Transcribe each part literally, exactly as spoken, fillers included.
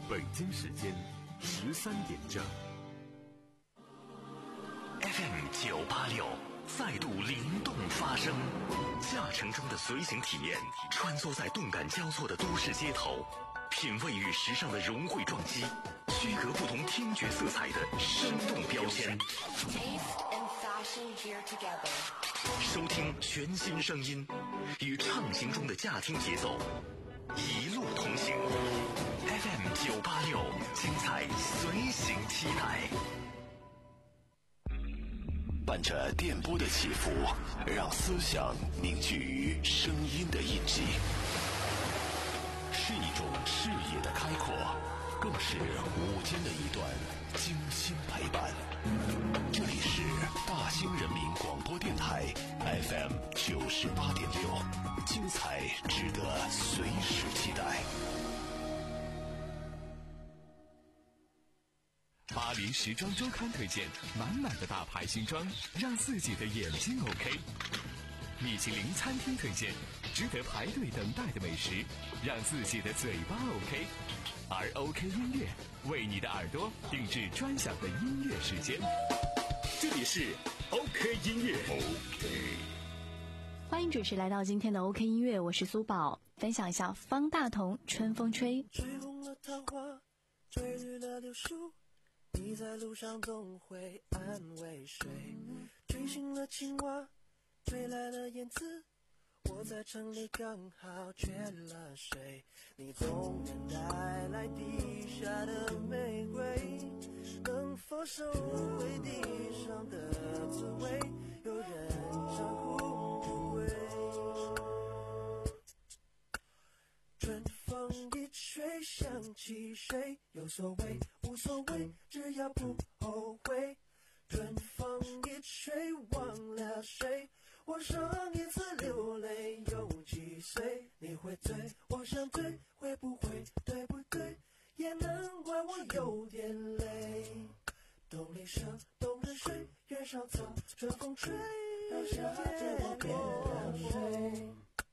北京时间十三点整。 F M 九八六再度灵动发声，驾乘中的随行体验，穿梭在动感交错的都市街头，品味与时尚的融汇撞击，区隔不同听觉色彩的生动标签。收听全新声音，与畅行中的驾听节奏，一路同行。F M 九八六，精彩随行期待。 伴着电波的起伏，让思想凝聚于声音的印记，是一种视野的开阔，更是午间的一段精心陪伴。这里是大兴人民广播电台 F M 九十八点六，精彩值得随时期待。 巴黎时装周刊推荐满满的大牌新装，让自己的眼睛 OK。米其林餐厅推荐值得排队等待的美食，让自己的嘴巴 OK。而 OK 音乐为你的耳朵定制专享的音乐时间，这里是 OK 音乐。 OK， 欢迎准时来到今天的 OK 音乐，我是苏宝，分享一下方大同春风吹。 吹红了桃花，吹绿了柳树，你在路上总会安慰谁，吹醒了青蛙，吹来了燕子，我在城里刚好缺了水，你总能带来地下的玫瑰，能否收回地上的滋味，有人相互不归。春风一吹想起谁，有所谓无所谓，只要不后悔。春风一吹忘了谁，我上一次流泪有几岁，你会醉我想醉，会不会对不对，也难怪我有点累。冬里蛇冬日水，月上草春风吹，让夏天我变了谁。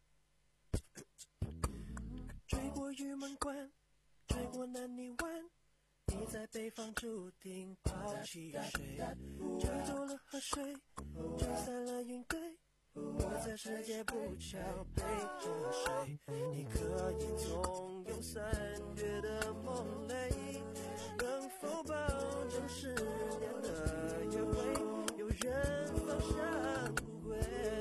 吹过玉门关，吹过南泥湾，你在北方注定抛弃谁，吹走了河水，吹散了云堆，我在世界不巧陪着谁，你可以纵有三月的梦泪，能否保证十年的约会，有人放下不归。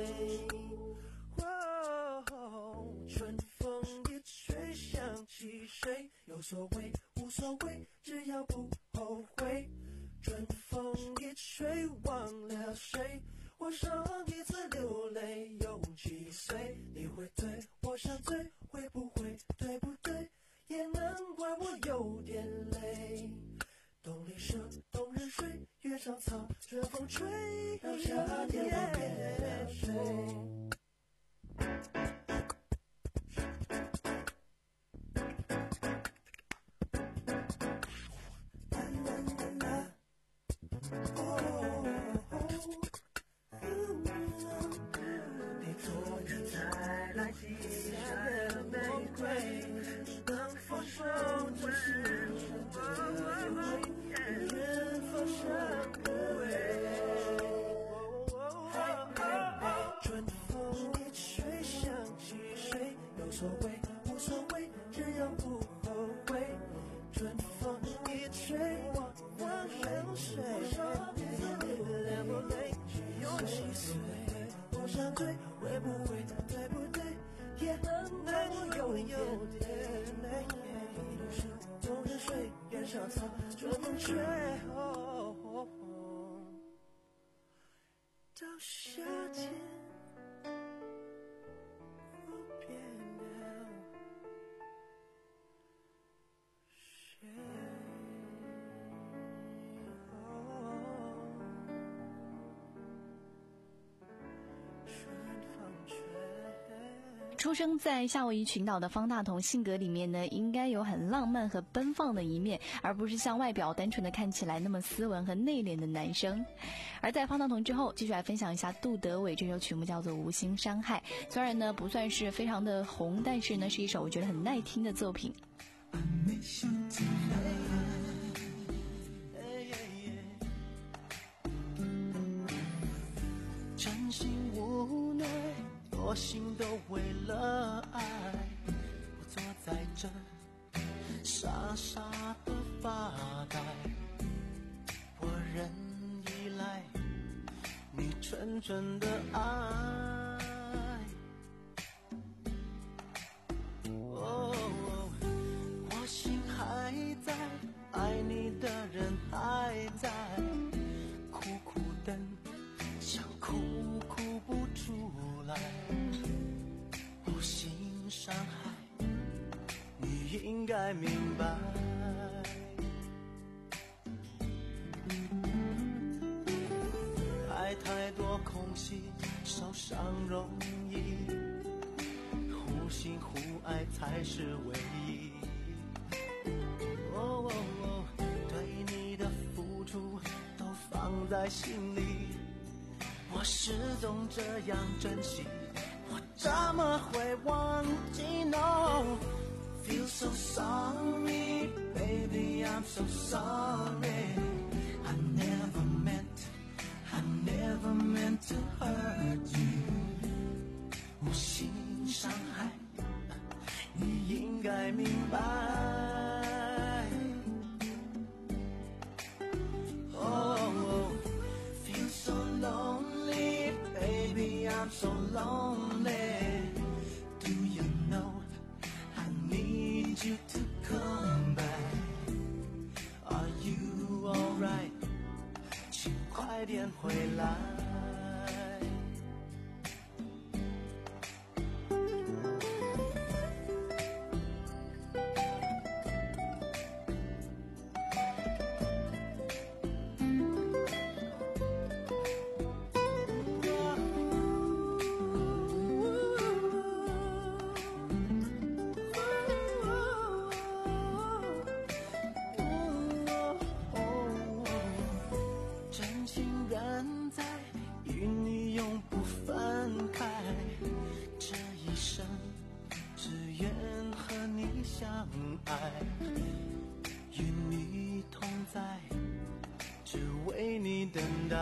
春风一吹想起谁，有所谓无所谓，只要不后悔。春风一吹忘了谁，我上一次流泪有几岁，你会醉我想醉，会不会对不对，也难怪我有点累。冬里蛇冬日水，月上草春风吹，让夏天我变了谁。你终于带来地下的玫瑰，能否守着时辰的约会，人放上不归。春风一吹想起谁，有所谓无所谓，只要不后悔。春风一吹忘了谁，两不泪有几岁，我想醉会不会对不对，也难怪我有有点累。冬日水月上草春风吹，到夏天我变了谁。 出生在夏威夷群岛的方大同，性格里面呢，应该有很浪漫和奔放的一面，而不是像外表单纯的看起来那么斯文和内敛的男生。而在方大同之后，继续来分享一下杜德伟这首曲目，叫做《无心伤害》。虽然呢不算是非常的红，但是呢是一首我觉得很耐听的作品。 miss you tonight. Hey, hey, hey. 真心无奈，多心都为了爱，我坐在这傻傻的发呆，我仍依赖你纯纯的爱。哦，我心还在，爱你的人还在，苦苦等，想哭哭不出来，无心伤害，你应该明白。爱太多空隙，受伤容易，互信互爱才是唯一。哦哦哦，对你的付出都放在心里，我始终这样珍惜，我怎么会忘记 ？No, feel so sorry, baby, I'm so sorry. I never meant, I never meant to hurt you. 无心伤害，你应该明白。Oh, feel so lonely, baby, I'm so lonely. Do you know I need you to come back? Are you alright? 请快点回来。与你同在，只为你等待。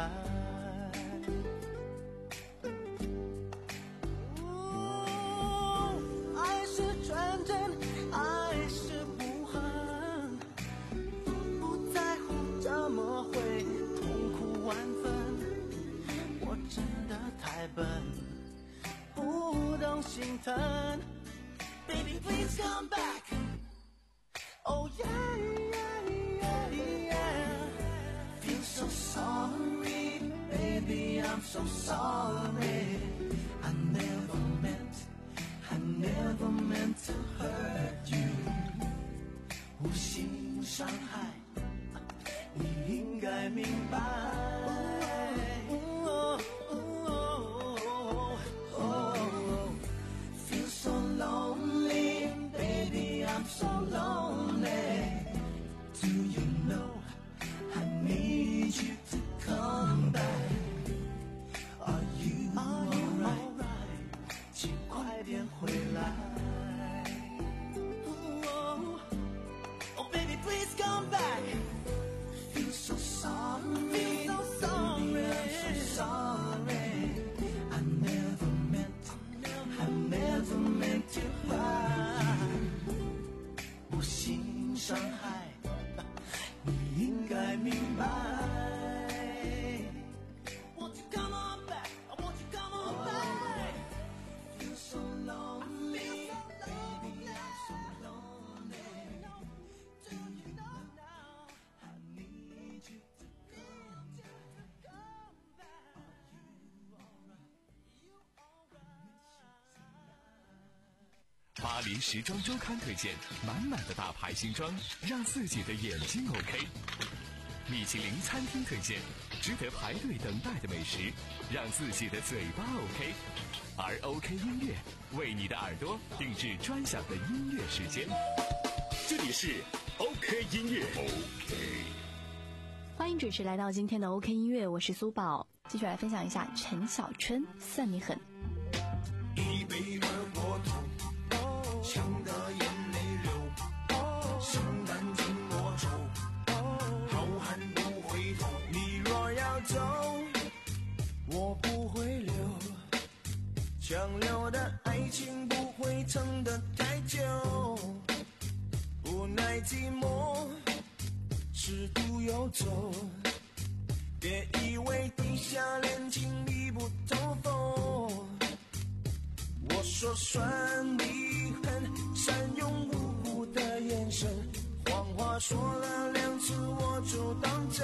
哦，爱是纯真，爱是不恨，不在乎怎么会痛苦万分。我真的太笨，不懂心疼。Baby, please come back. Oh yeah, yeah, yeah, yeah. Feel so sorry, baby, I'm so sorry. I never meant, I never meant to hurt you. 无心伤害，你应该明白。Feel so lonely, baby, I'm so lonely. Do you know I need you to come back? Are you alright? 请快点回来。Oh baby, please come back. Feel so sorry, so sorry, I'm so sorry. I never meant, I never meant to hurt. 无心伤害，你应该明白。Won't you come on back? Won't you come on back? Feel so lonely, baby, I'm so lonely. Do you know now? I need you to come back. Are you alright? You alright? 巴黎时装周刊推荐满满的大牌新装，让自己的眼睛 OK。米其林餐厅推荐值得排队等待的美食，让自己的嘴巴 OK。而 OK 音乐为你的耳朵定制专享的音乐时间。 这里是 OK 音乐 OK。 欢迎准时来到今天的 OK 音乐，我是苏宝，继续来分享一下陈小春《算你狠》。 一杯二锅头，呛得眼泪流，手再寂寞，尺度游走，别以为地下恋情密不透风。我说算你狠，善用无辜的眼神，谎话说了两次我就当真。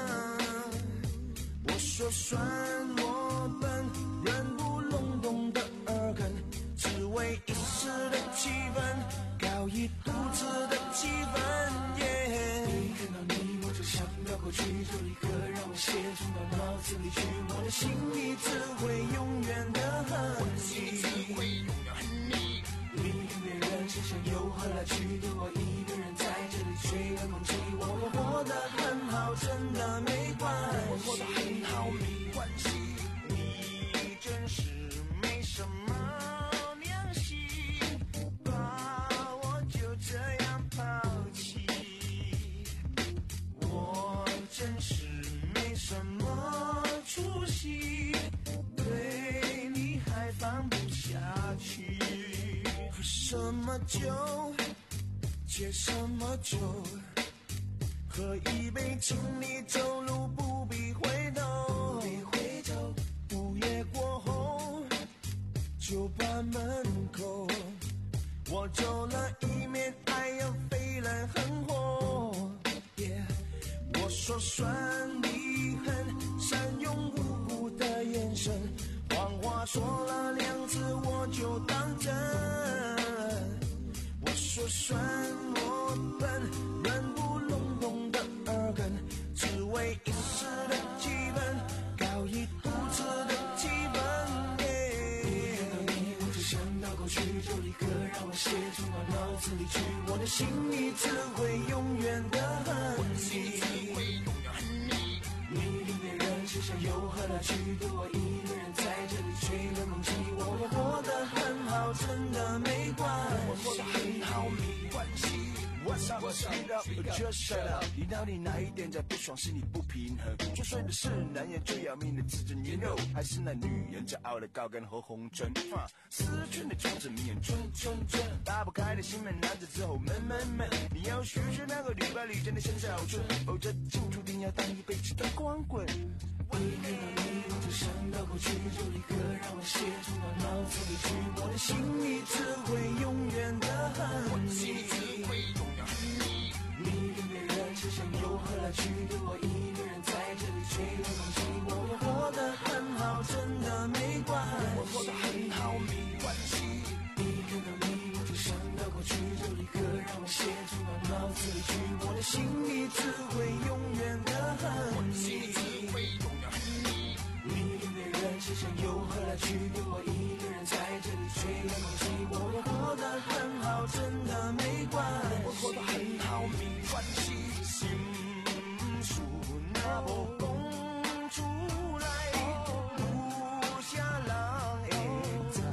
我说算我笨，人不隆咚的耳根，只为一时的气氛，搞一肚子的气氛。一看到你我就想到过去，就立刻让我写进到脑子里去，我的心里只会永远的恨你，只会永远恨你。你跟别人之间又何来去，对我一个人在这里吹冷空气，我会活得很好，真的没关系，我活得很好没关系。你真是没什么良心，把我就这样抛弃，我真是没什么出息，对你还放不下去。喝什么酒，借什么酒，喝一杯请你走路不必回头，午夜过后酒吧门口，我走了一面，爱要飞来横祸。Yeah, 我说算你狠，善用无辜的眼神，谎话说了两次我就当真。我说算我笨，人不隆咚的耳根，只为一时的气氛，搞一肚子的气氛。一看到你我就想到过去，就立刻让我写进到脑子里去，我的心里只会永远的恨你，只会永远恨你。你跟别人之间又何来去，对我一个人在这里吹冷空气，我会活得很好，真的没关系，我活得很好没关系。What's up, speed up, just shut up。 你到底哪一点在不爽，是你不平衡？就算的是男人最要命的自尊 you know， 还是那女人骄傲的高跟和红唇，思春的种子迷人春春春，打不开的心门，男子之后闷闷闷。你要学学那个吕百里真的身上好春，否则就注定要当一辈子的光棍。我一看到你我就想到过去，就立刻让我写进到脑子里去，我的心里只会永远的恨你，只会永远恨你。你跟别人之间又何来去，对我一个人在这里吹冷空气，我会活得很好，真的没关系，我活得很好没关系。一看到你我就想到过去，就立刻让我写进到脑子里去，我的心里只会永远的恨你，只会永远恨你。你跟别人之间又何来去，对我一个人在这里吹冷空气，我会活得很好，真的没关系，我活得很好没关系。心术那无讲出来，有啥人会知？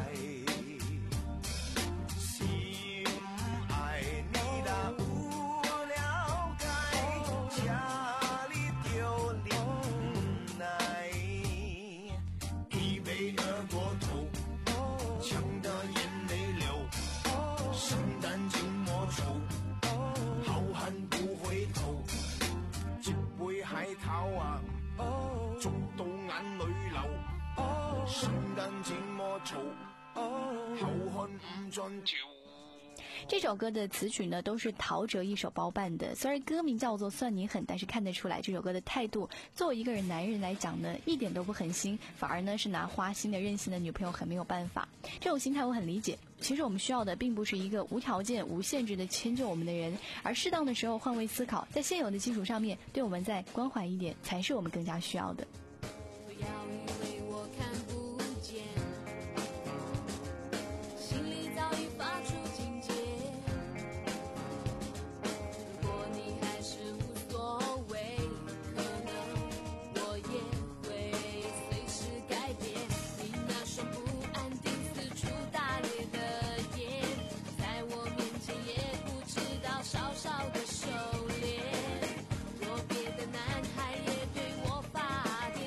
心爱你若有了解，家里就忍耐，一杯二过头，呛得眼泪流，圣诞静默愁，好汉不回头，一杯海涛啊，捉到眼淚流，聖誕靜默愁，好漢唔盡潮。 这首歌的词曲呢都是陶喆一手包办的，虽然歌名叫做算你狠，但是看得出来这首歌的态度，作为一个人男人来讲呢一点都不狠心，反而呢是拿花心的任性的女朋友很没有办法。这种心态我很理解，其实我们需要的并不是一个无条件无限制的迁就我们的人，而适当的时候换位思考，在现有的基础上面对我们再关怀一点，才是我们更加需要的。 不要以为我看不见，心里早已发出警戒，如果你还是无所谓，可能我也会随时改变。你那双不安定四处打猎的眼，在我面前也不知道稍稍的收敛，若别的男孩也对我发癫，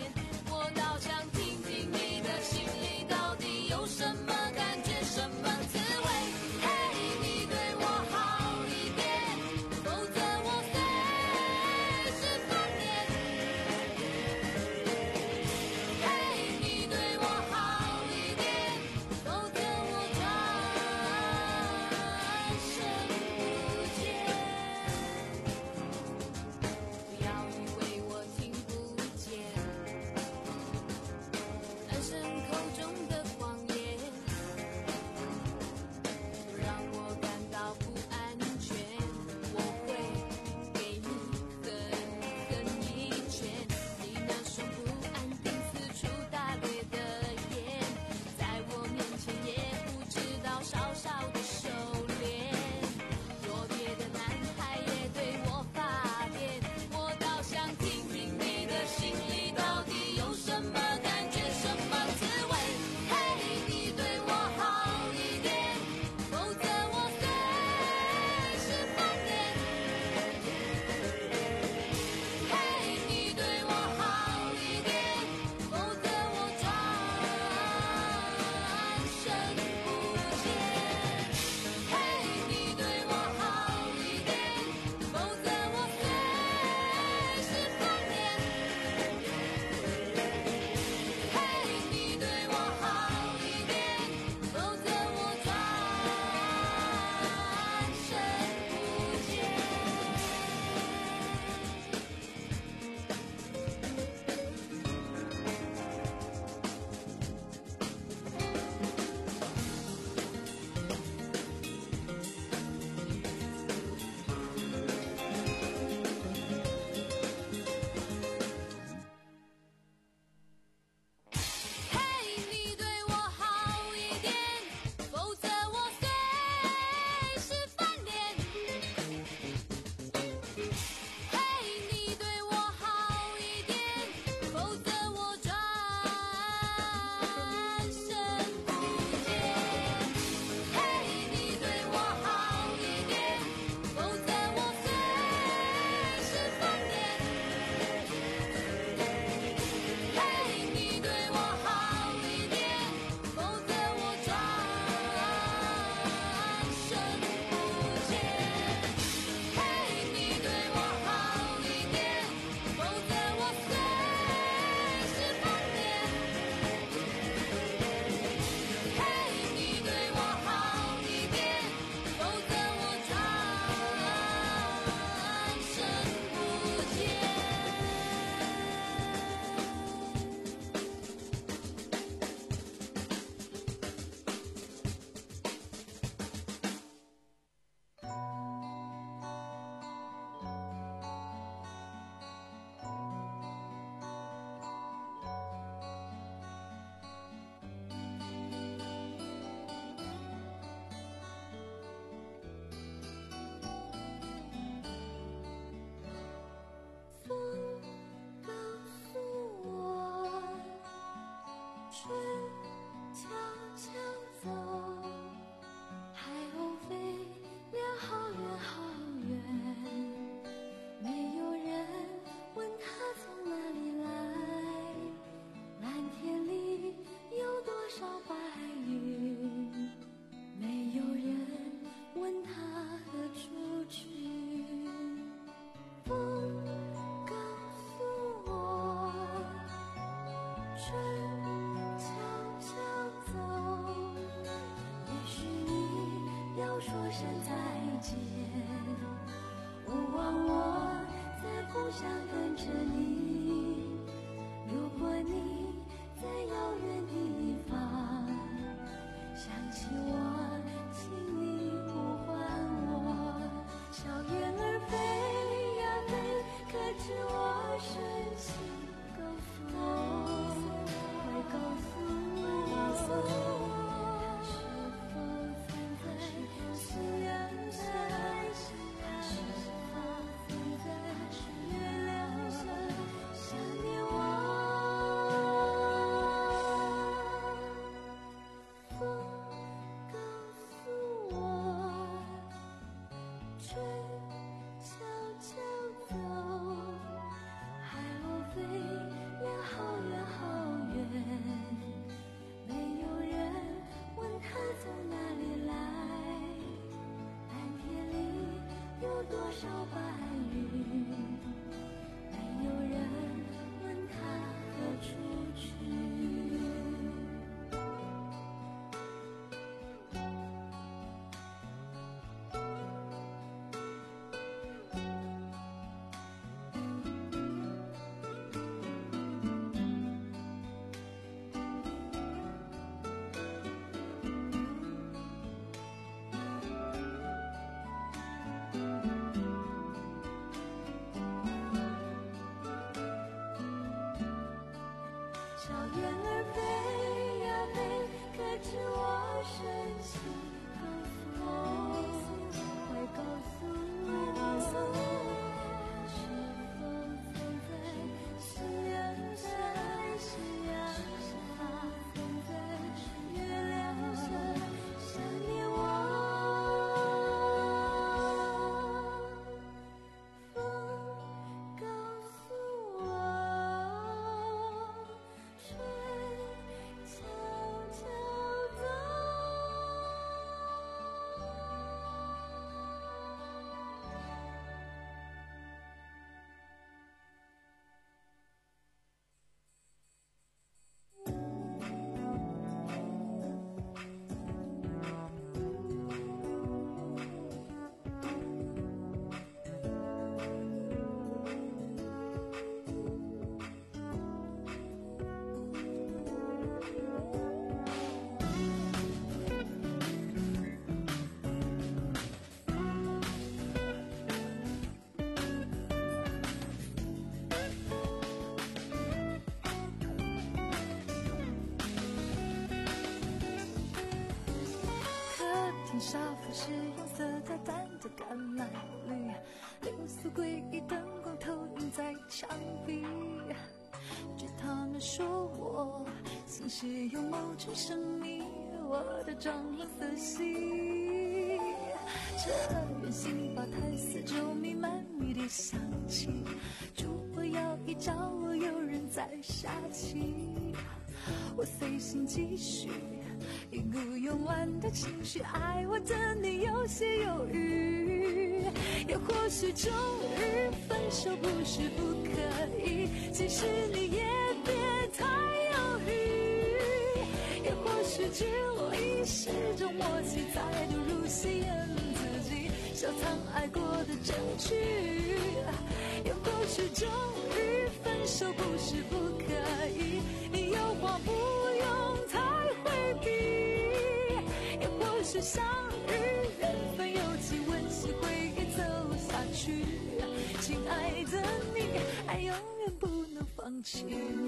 厅沙发是用色调淡的橄榄绿，流苏诡异灯光投影在墙壁。据他们说，我像是有某种神秘，我的蟑螂色系。这圆形吧台四周弥漫迷离香气，烛火摇一照，有人在下棋。我随心继续，一股慵懒的情绪，爱我的你有些犹豫。也或许终于分手不是不可以，其实你也别太犹豫。也或许距离是种默契，再度入戏演自己，收藏爱过的证据。也或许终于分手不是不可以，你有话不用太回避。也或许相遇缘分有情，温馨回忆走下去。亲爱的你，爱永远不能放弃。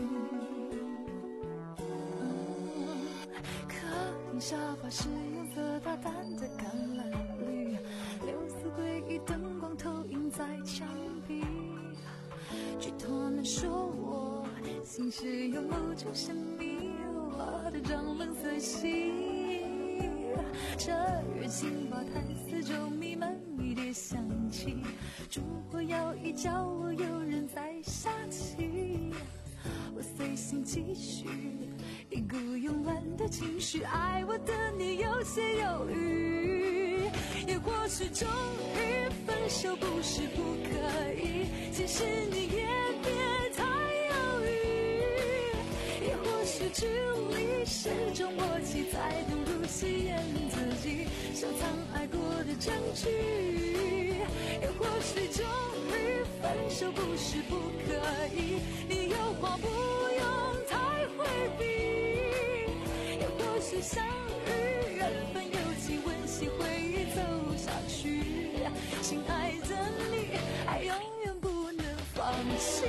客厅沙发是用色大胆的橄榄绿，流苏诡异灯光投影在墙壁。据他们说，我心事有某种神秘，我的蟑螂色系。这圆形吧台四周弥漫迷迭香气，烛火摇一照，有人在下棋。我随心继续，一股慵懒的情绪，爱我的你有些犹豫。也或许终于分手不是不可以，其实你也别太犹豫。也或许距离是种默契，再度入戏演自己，收藏爱过的证据。也或许终于分手不是不可以，你有话不用太回避。也或许相遇缘分有情，温馨回忆走下去。亲爱的你，爱永远不能放弃。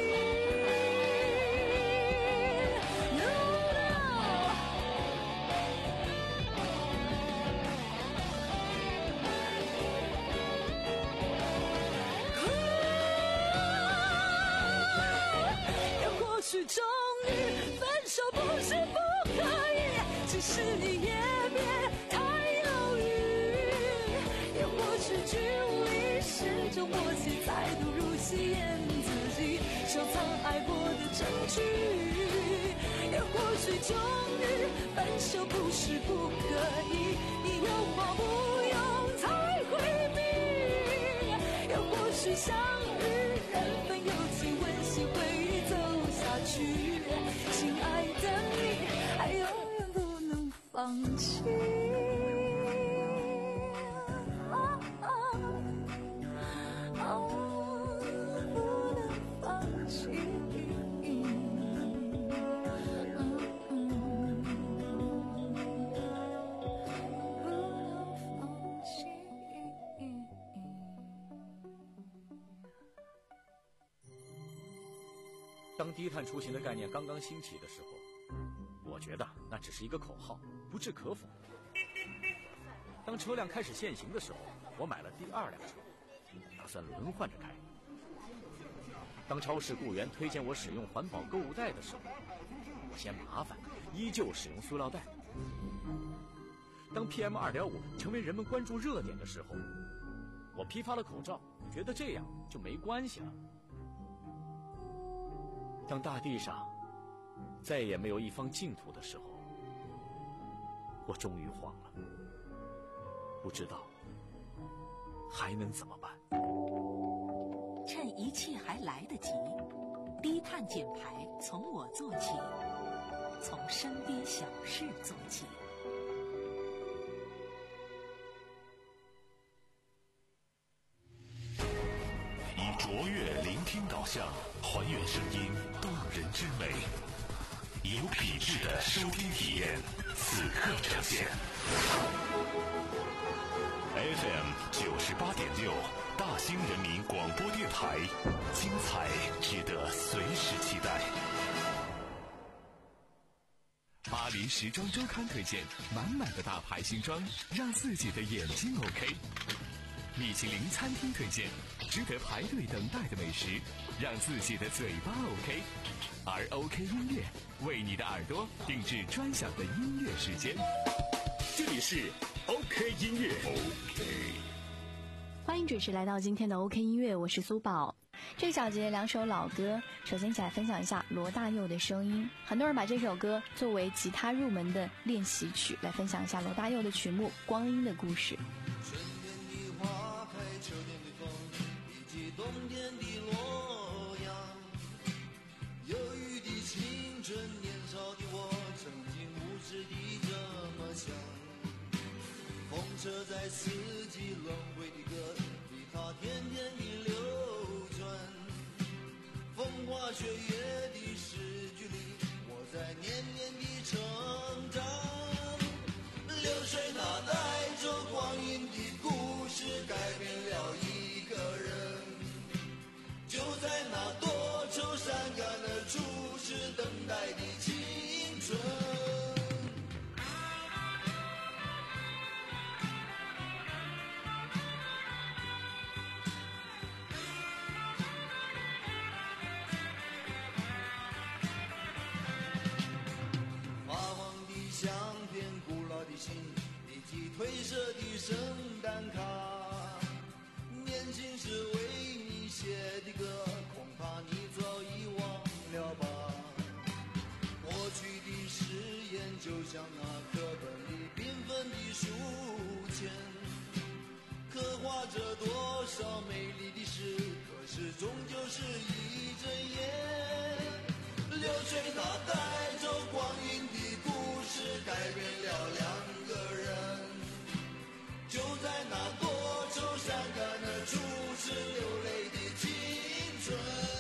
终于分手不是不可以，只是你也别太犹豫。也或许距离是种默契，再度入戏演自己，收藏爱过的证据。也或许终于分手不是不可以，你有话不用太回避。也或许相遇缘分有情，温馨回忆走下去。亲爱的你，爱永远不能放弃。啊啊啊，不能放弃。 当低碳出行的概念刚刚兴起的时候，我觉得那只是一个口号，不置可否。当车辆开始限行的时候，我买了第二辆车，打算轮换着开。当超市雇员推荐我使用环保购物袋的时候，我嫌麻烦，依旧使用塑料袋。当 P M 二点五 成为人们关注热点的时候，我批发了口罩，觉得这样就没关系了。当大地上再也没有一方净土的时候，我终于慌了，不知道还能怎么办。 趁一切还来得及，低碳减排从我做起，从身边小事做起。 以卓越聆听导向，还原声音动人之美，有品质的收听体验，此刻呈现。F M 九十八点六，大兴人民广播电台，精彩值得随时期待。 把黎时装周刊推荐满满的大牌新装，让自己的眼睛 OK。米其林餐厅推荐值得排队等待的美食，让自己的嘴巴 OK。而 OK 音乐为你的耳朵定制专享的音乐时间。 这里是 OK 音乐。OK。 欢迎准时来到今天的 OK 音乐，我是苏宝。这个小节两首老歌，首先一起来分享一下罗大佑的声音。很多人把这首歌作为吉他入门的练习曲，来分享一下罗大佑的曲目《光阴的故事》。 春天的花开，秋天的风，以及冬天的洛阳。忧郁的青春，年少的我，曾经无知地这么想。风车在四季轮回的歌，里它天天的流转。风花雪月的诗句里，我在年年的成长。流水它带着光阴的故事，改变了一个人。就在那多愁善感的初时，等待的青春。褪色的圣诞卡，年轻时为你写的歌，恐怕你早已忘了吧。过去的誓言就像那课本里缤纷的书签，刻画着多少美丽的诗，可是终究是一阵烟。流水它带走光阴的故事，改变了两个人。就在那多愁善感的初时，流泪的青春。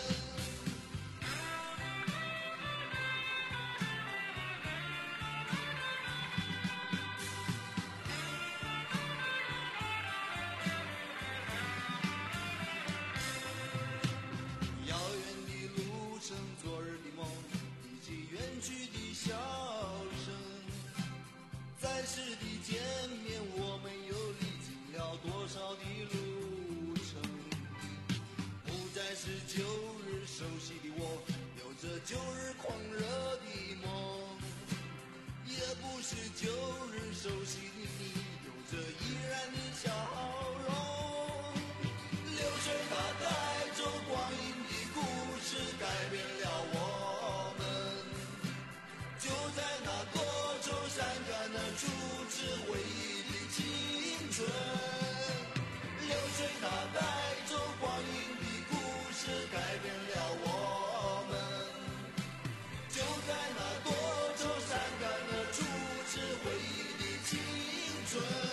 遥远的路程，昨日的梦，以及远去的笑声。在世的见面，我们又历经了多少的路程？不再是旧日熟悉的我，有着旧日狂热的梦，也不是旧日熟悉的你，有着依然的笑容。流水它带走光阴的故事，改变了我们。就在那多愁善感的初次回忆的青春，流水它带走光阴的故事，改变了我们。就在那多愁善感的初次回忆的青春。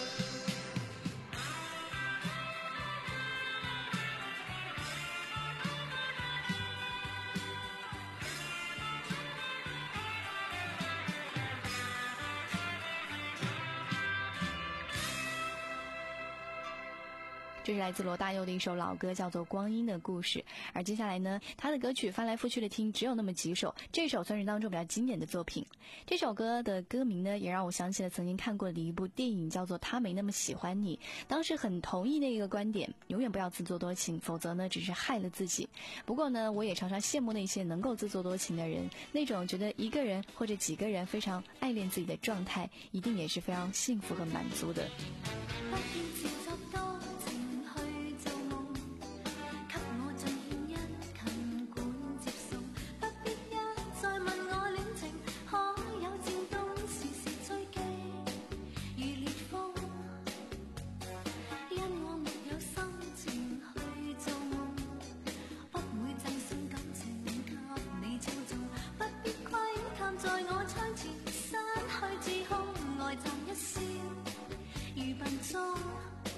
这是来自罗大佑的一首老歌，叫做《光阴的故事》。而接下来呢，他的歌曲翻来覆去的听，只有那么几首，这首算是当中比较经典的作品。这首歌的歌名呢，也让我想起了曾经看过的一部电影，叫做《他没那么喜欢你》。当时很同意那一个观点，永远不要自作多情，否则呢，只是害了自己。不过呢，我也常常羡慕那些能够自作多情的人，那种觉得一个人或者几个人非常爱恋自己的状态，一定也是非常幸福和满足的。 在我窗前，散去自控，呆站一笑，如笨钟。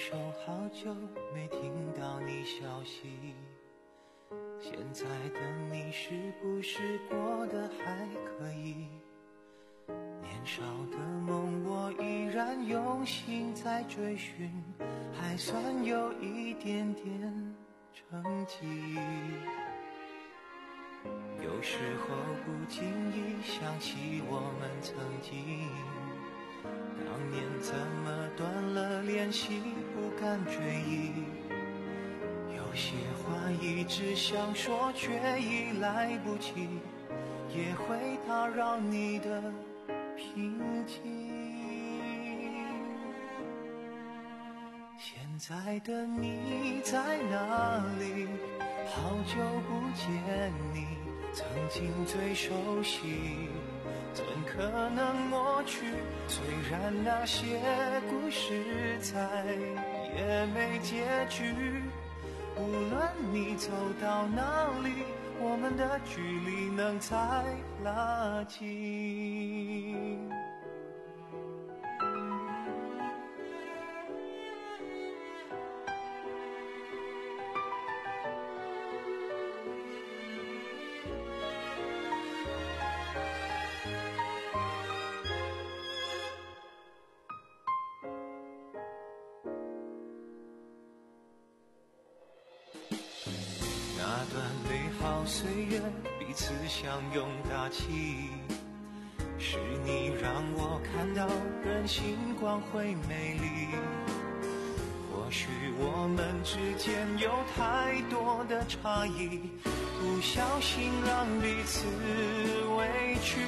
手好久没听到你消息，现在的你是不是过得还可以？年少的梦我依然用心在追寻，还算有一点点成绩。有时候不经意想起我们曾经，当年怎么断了联系，不敢追忆。有些话一直想说，却已来不及，也会打扰你的平静。现在的你在哪里？好久不见你，曾经最熟悉，怎可能抹去？虽然那些故事再也没结局，无论你走到哪里，我们的距离能再拉近。那段美好岁月，彼此相拥大气，是你让我看到人性光辉美丽。或许我们之间有太多的差异，不小心让彼此委屈。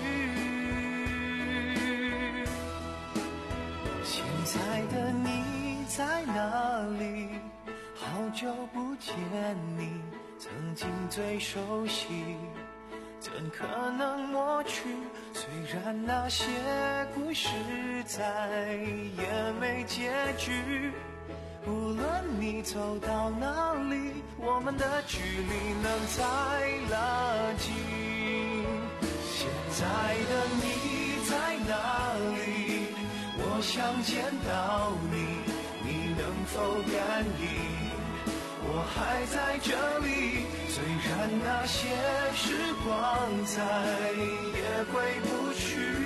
现在的你在哪里？好久不见你，曾经最熟悉，怎可能抹去？虽然那些故事再也没结局，无论你走到哪里，我们的距离能再拉近。现在的你在哪里？我想见到你，你能否感应？我还在这里，虽然那些时光再也回不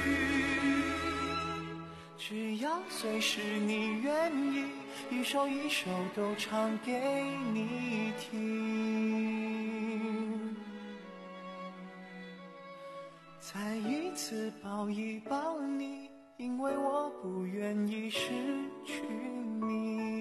去，只要随时你愿意，一首一首都唱给你听，再一次抱一抱你，因为我不愿意失去你。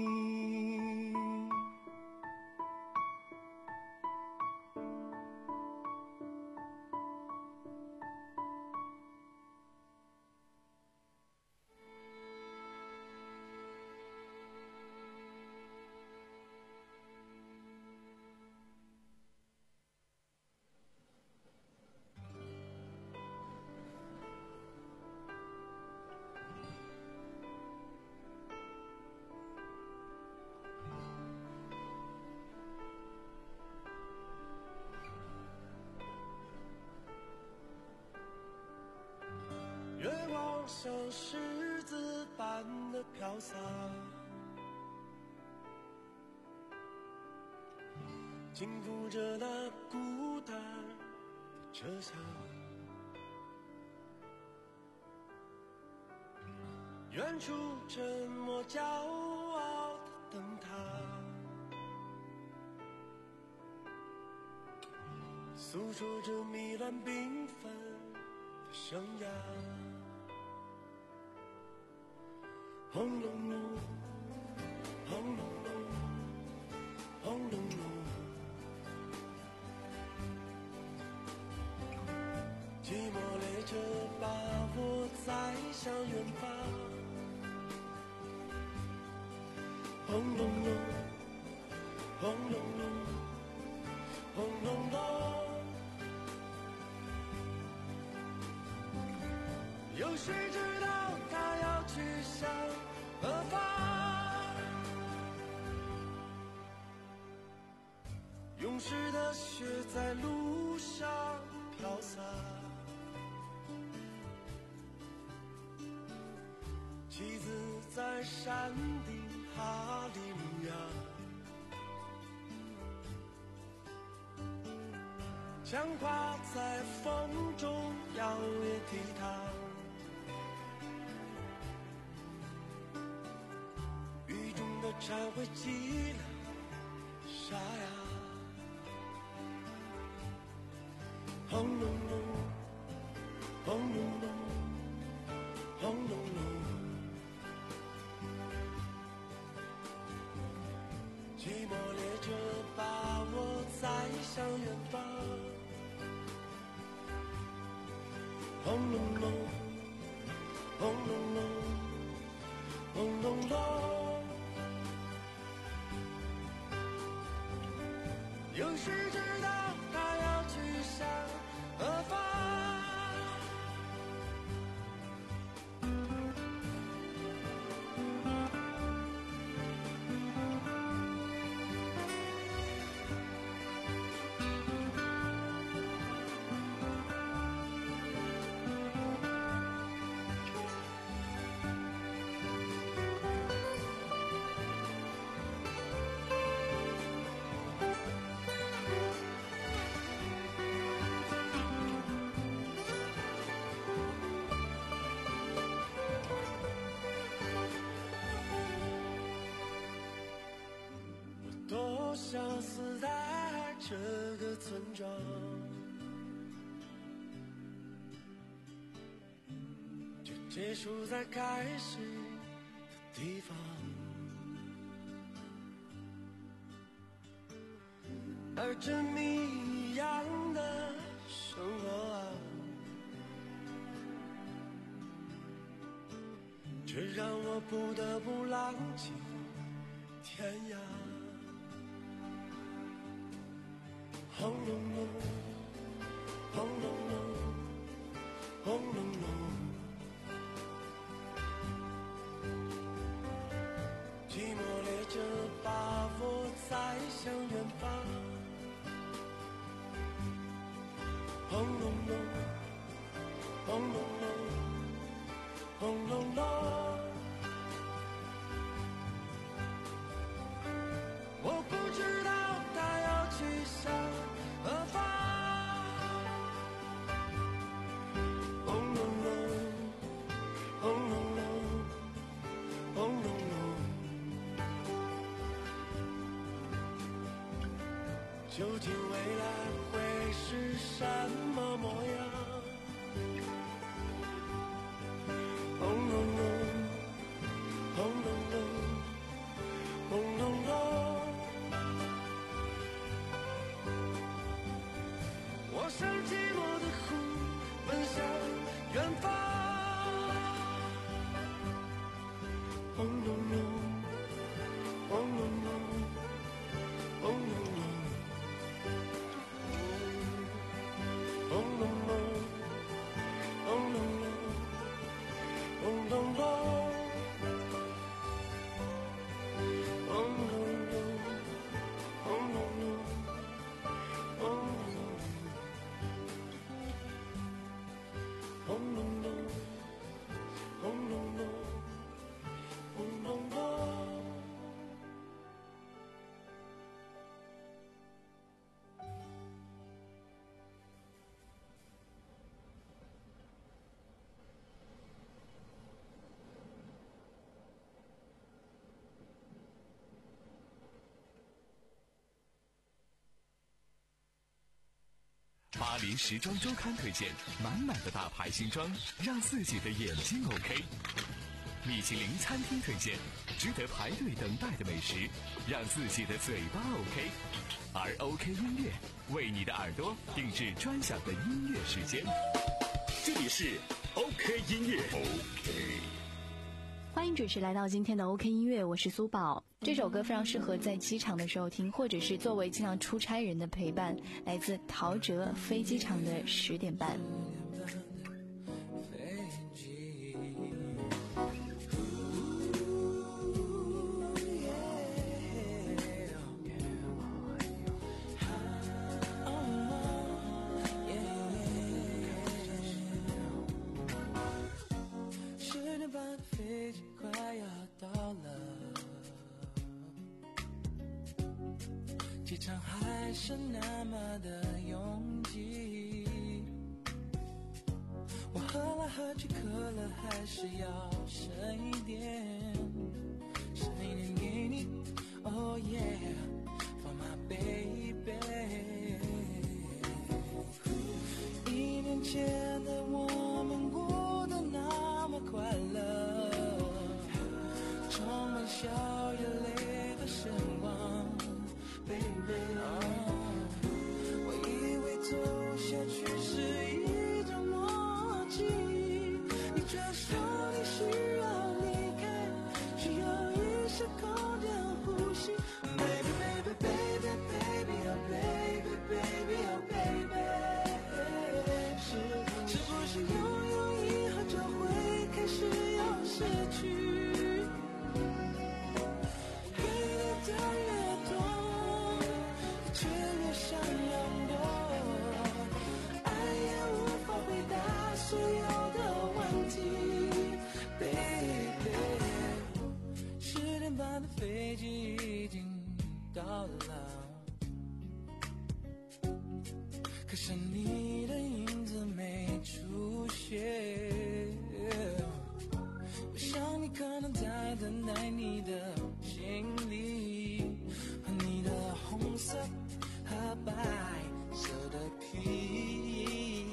月光像狮子般的飘洒，轻抚着那孤单的车厢，远处沉默骄傲的灯塔，诉说着糜烂缤纷的生涯。轰隆隆，轰隆隆，轰隆隆，寂寞列车把我载向远方。轰隆隆，轰隆隆，轰隆隆，有谁知道他要去向何方？勇士的血在路上飘洒，妻子在山顶哈利路亚。像挂在风中摇曳倜傥，雨中的蝉会激了沙哑，轰隆隆，轰隆隆，轰隆隆，寂寞列车把我载向远方，轰隆隆，轰隆隆，轰隆隆，有谁知道他要去向何方？多想死在这个村庄，就结束在开始的地方，而沉迷一样的生活啊，却让我不得不浪迹天涯。轰隆隆，轰隆隆，轰隆隆，寂寞列车把我载向远方，轰隆隆，轰隆隆，轰隆隆，我不知道他要去向何方，轰隆隆，轰隆隆，轰隆隆，究竟未来会是什么模样？轰隆隆，轰隆隆，轰隆隆。我像寂寞的湖，奔向远方，轰隆隆，轰隆隆，轰隆隆，轰隆隆，轰隆隆，轰隆隆，轰隆隆，轰隆隆，轰隆隆。轰隆隆，轰隆隆，轰隆隆。 巴黎时装周刊推荐满满的大牌新装，让自己的眼睛 OK。米其林餐厅推荐值得排队等待的美食，让自己的嘴巴 OK。而 OK 音乐为你的耳朵定制专享的音乐时间。 这里是 OK 音乐 OK。 欢迎准时来到今天的 OK 音乐，我是苏宝。这首歌非常适合在机场的时候听，或者是作为经常出差人的陪伴，来自陶喆《飞机场的十点半》。 十点半飞机快要到了， 机场还是那么的拥挤，我喝来喝去可乐还是要剩一点，剩一点给你 Oh yeah For my baby。 一年前的我们过得那么快乐，充满笑与泪的时光 Baby、oh, 我以为走下去是一种默契，你却说你需要离开，需要一些空间呼吸 Baby baby baby baby oh baby baby oh baby， 是是不是拥有以后就会开始又失去，给你的越多却越想要多，爱也无法回答所有的问题 Baby， 十点半的飞机已经到了，可是你的影子没出现，我想你可能在等待你的行李和你的红色和白色的皮，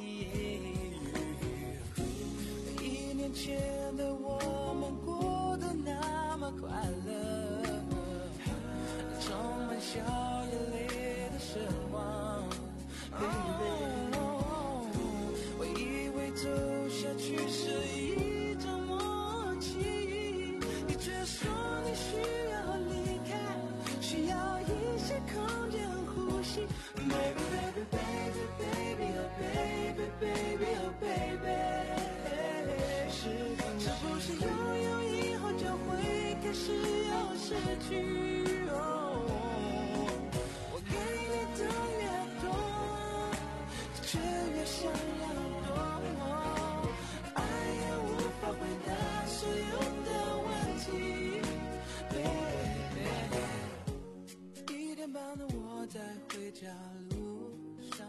一年前的我们过得那么快乐，充满笑与泪的时光 Baby、oh, 我以为走下去是一种默契，你却说你需要离开，需要一些空间呼吸 Baby baby baby baby oh baby baby oh baby， 是是不是拥有以后就会开始又失去、oh, 我给你的越多却越想要多，爱也无法回答所有的问题 Baby， 一点半的我在回家路上，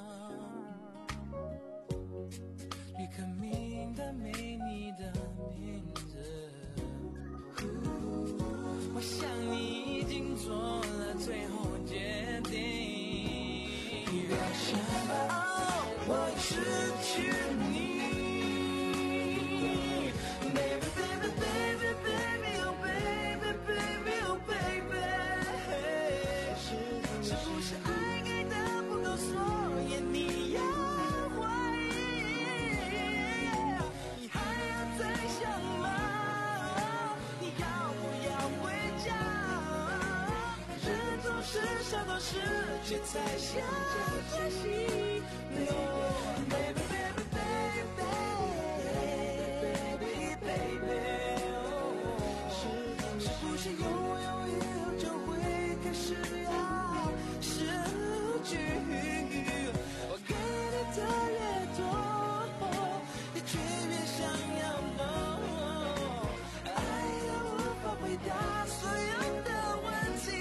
旅客名单没你的名字、呃、我想你已经做了最后决定，你不要想吧我失去你 Baby baby baby baby oh baby baby oh baby， 是是不是爱给的不够，所以你要怀疑，你还要再想吗？你要不要回家？人总是想到失去才想珍惜Baby baby baby baby baby， 是是不是拥有以后就会开始要失去，我给你的越多你却越想要多，爱也无法回答所有的问题、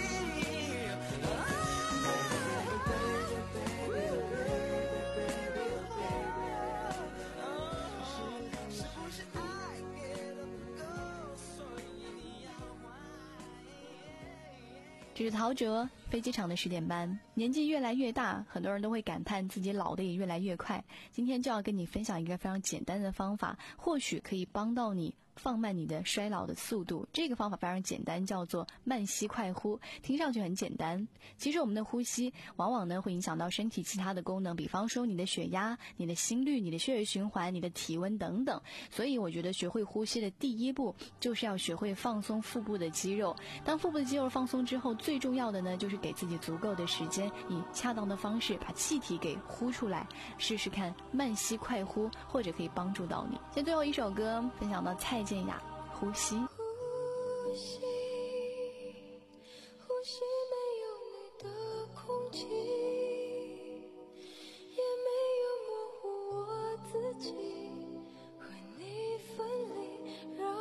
这是陶喆，飞机场的十点半。年纪越来越大，很多人都会感叹自己老的也越来越快。今天就要跟你分享一个非常简单的方法，或许可以帮到你放慢你的衰老的速度。这个方法非常简单，叫做慢吸快呼。听上去很简单，其实我们的呼吸往往呢会影响到身体其他的功能，比方说你的血压、你的心率、你的血液循环、你的体温等等。所以我觉得学会呼吸的第一步就是要学会放松腹部的肌肉。当腹部的肌肉放松之后，最重要的呢就是给自己足够的时间，以恰当的方式把气体给呼出来。试试看慢吸快呼，或者可以帮助到你。现在最后一首歌分享到蔡健雅，呼吸。 呼吸，呼吸没有你的空气，也没有模糊我自己，和你分离让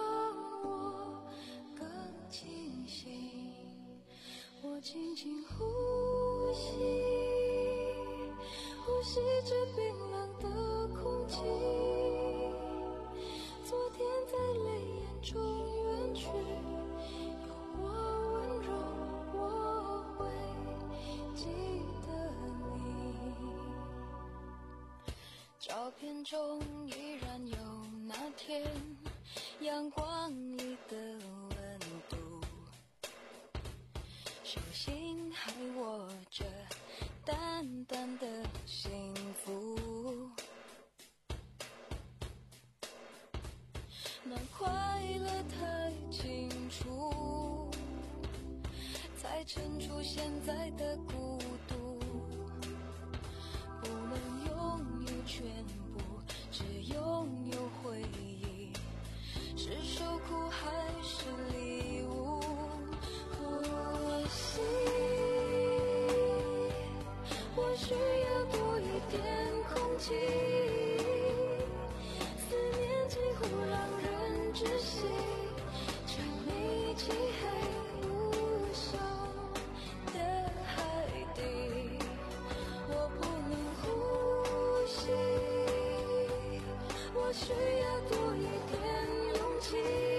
我更清醒。我轻轻呼吸，呼吸着冰冷的空气。昨天在泪眼中远去，有我温柔，我会记得你。照片中依然有那天阳光里的温度，手心还握着淡淡的幸福。那快乐太清楚，才衬出现在的孤独。不能拥有全部，只拥有回忆，是受苦还是礼物？呼吸，我需要多一点空气，思念几乎让人窒息，沉迷漆黑无声的海底，我不能呼吸，我需要多一点勇气，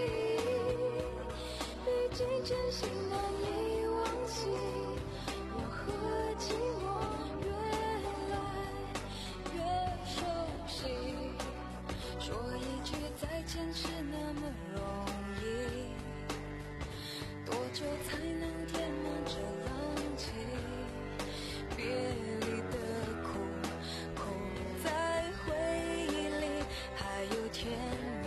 毕竟艰辛难以忘记，我和寂寞越来越熟悉，说一句再见是那么容易，多久才能填满这冷气？别离的苦，苦在回忆里还有甜蜜。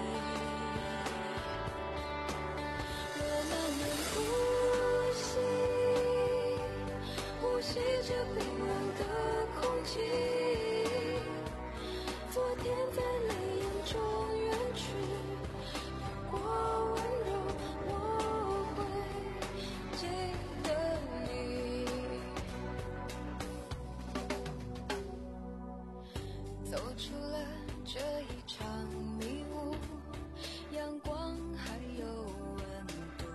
我慢慢呼吸，呼吸着冰冷的空气。昨天在泪眼中远去，如果温柔，我会记得你。走出了这一场迷雾，阳光还有温度，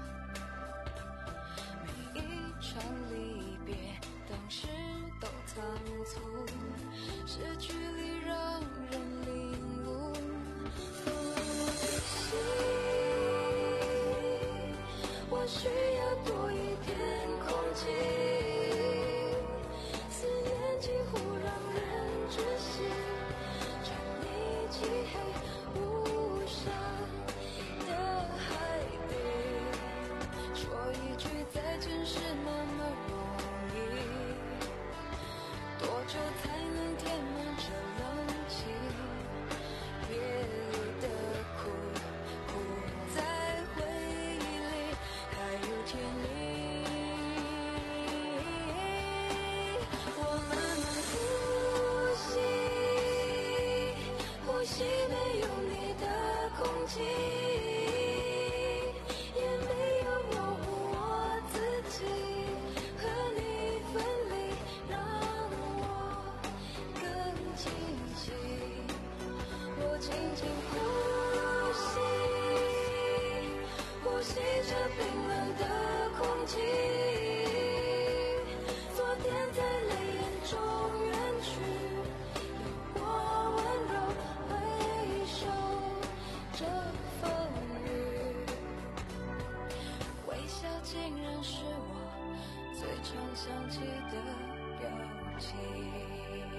每一场离别当时都仓促，失去里让人领悟。呼吸，我需要多一点空气，思念几乎让人窒息，沉溺漆黑无声的海底，说一句再见是那么容易，多久才能填满这冷气？别离的苦，苦在回忆里还有甜蜜。我慢慢呼吸，呼吸没有你的空气，也没有模糊我自己，和你分离让我更清晰。我轻轻呼吸，呼吸着冰冷的空气。昨天在泪眼中远去，有我温柔回首这风雨，微笑竟然是我最常想起的表情。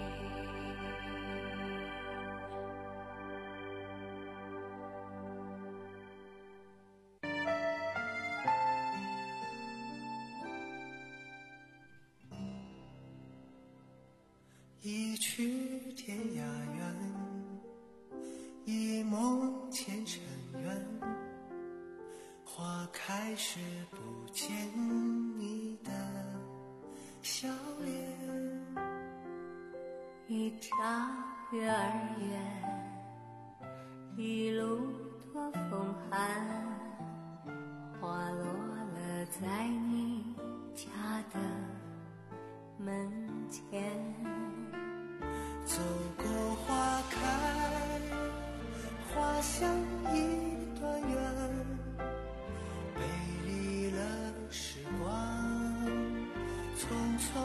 一去天涯远，一梦前尘缘，花开时不见你的笑脸。 一条月儿圆，一路多风寒，花落了在你家的门前。 走过花开，花香一段缘，背离了时光，匆匆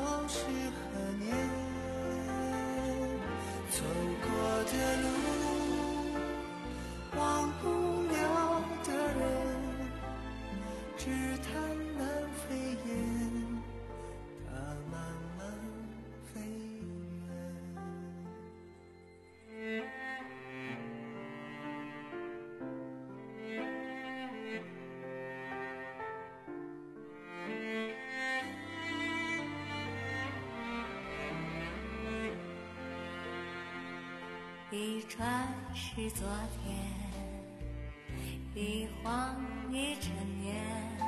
一转是昨天，一晃一整年，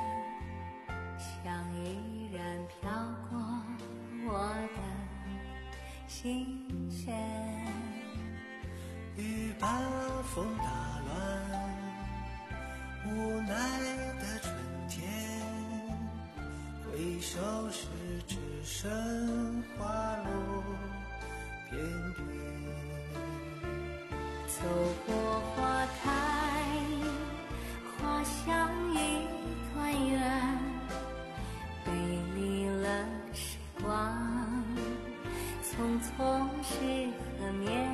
像依然飘过我的心弦。 雨把风打乱，无奈的春天，回首时只剩花落片片。 走过花台，花香一团圆，背离了时光，匆匆是何年？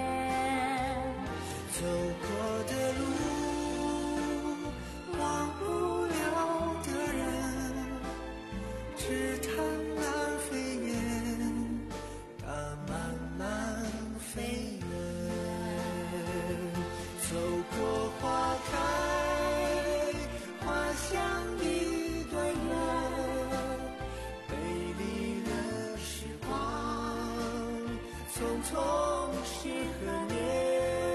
走过的路，忘不了的人，只叹南飞雁，它慢慢飞远。走过花开，花香一段远，背离了时光，匆匆是何年？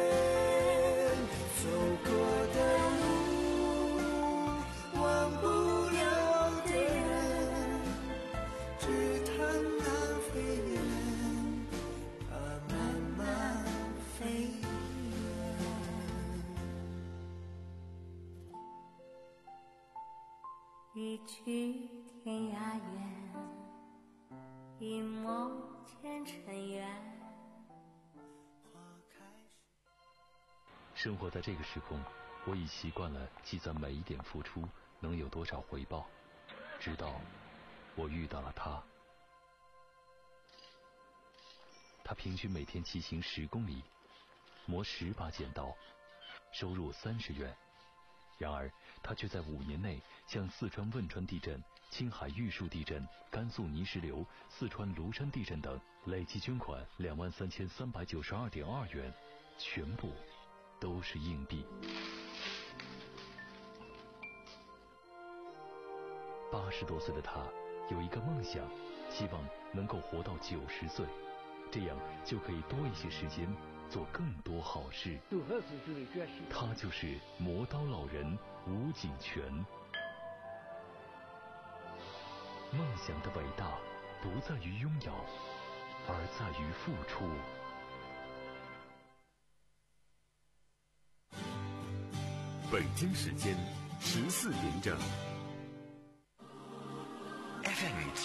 走过的路，忘不了的人，只叹南飞雁，它慢慢飞远。 一去天涯远，一梦前尘缘。 生活在这个时空，我已习惯了计算每一点付出能有多少回报，直到我遇到了他。他平均每天骑行十公里，磨十把剪刀，收入三十元。然而他却在五年内向四川汶川地震、青海玉树地震、甘肃泥石流、四川庐山地震等累计捐款两万三千三百九十二点二元，全部都是硬币。八十多岁的他有一个梦想，希望能够活到九十岁，这样就可以多一些时间做更多好事。他就是磨刀老人吴景全。梦想的伟大不在于拥有，而在于付出。 北京时间十四点整。 F M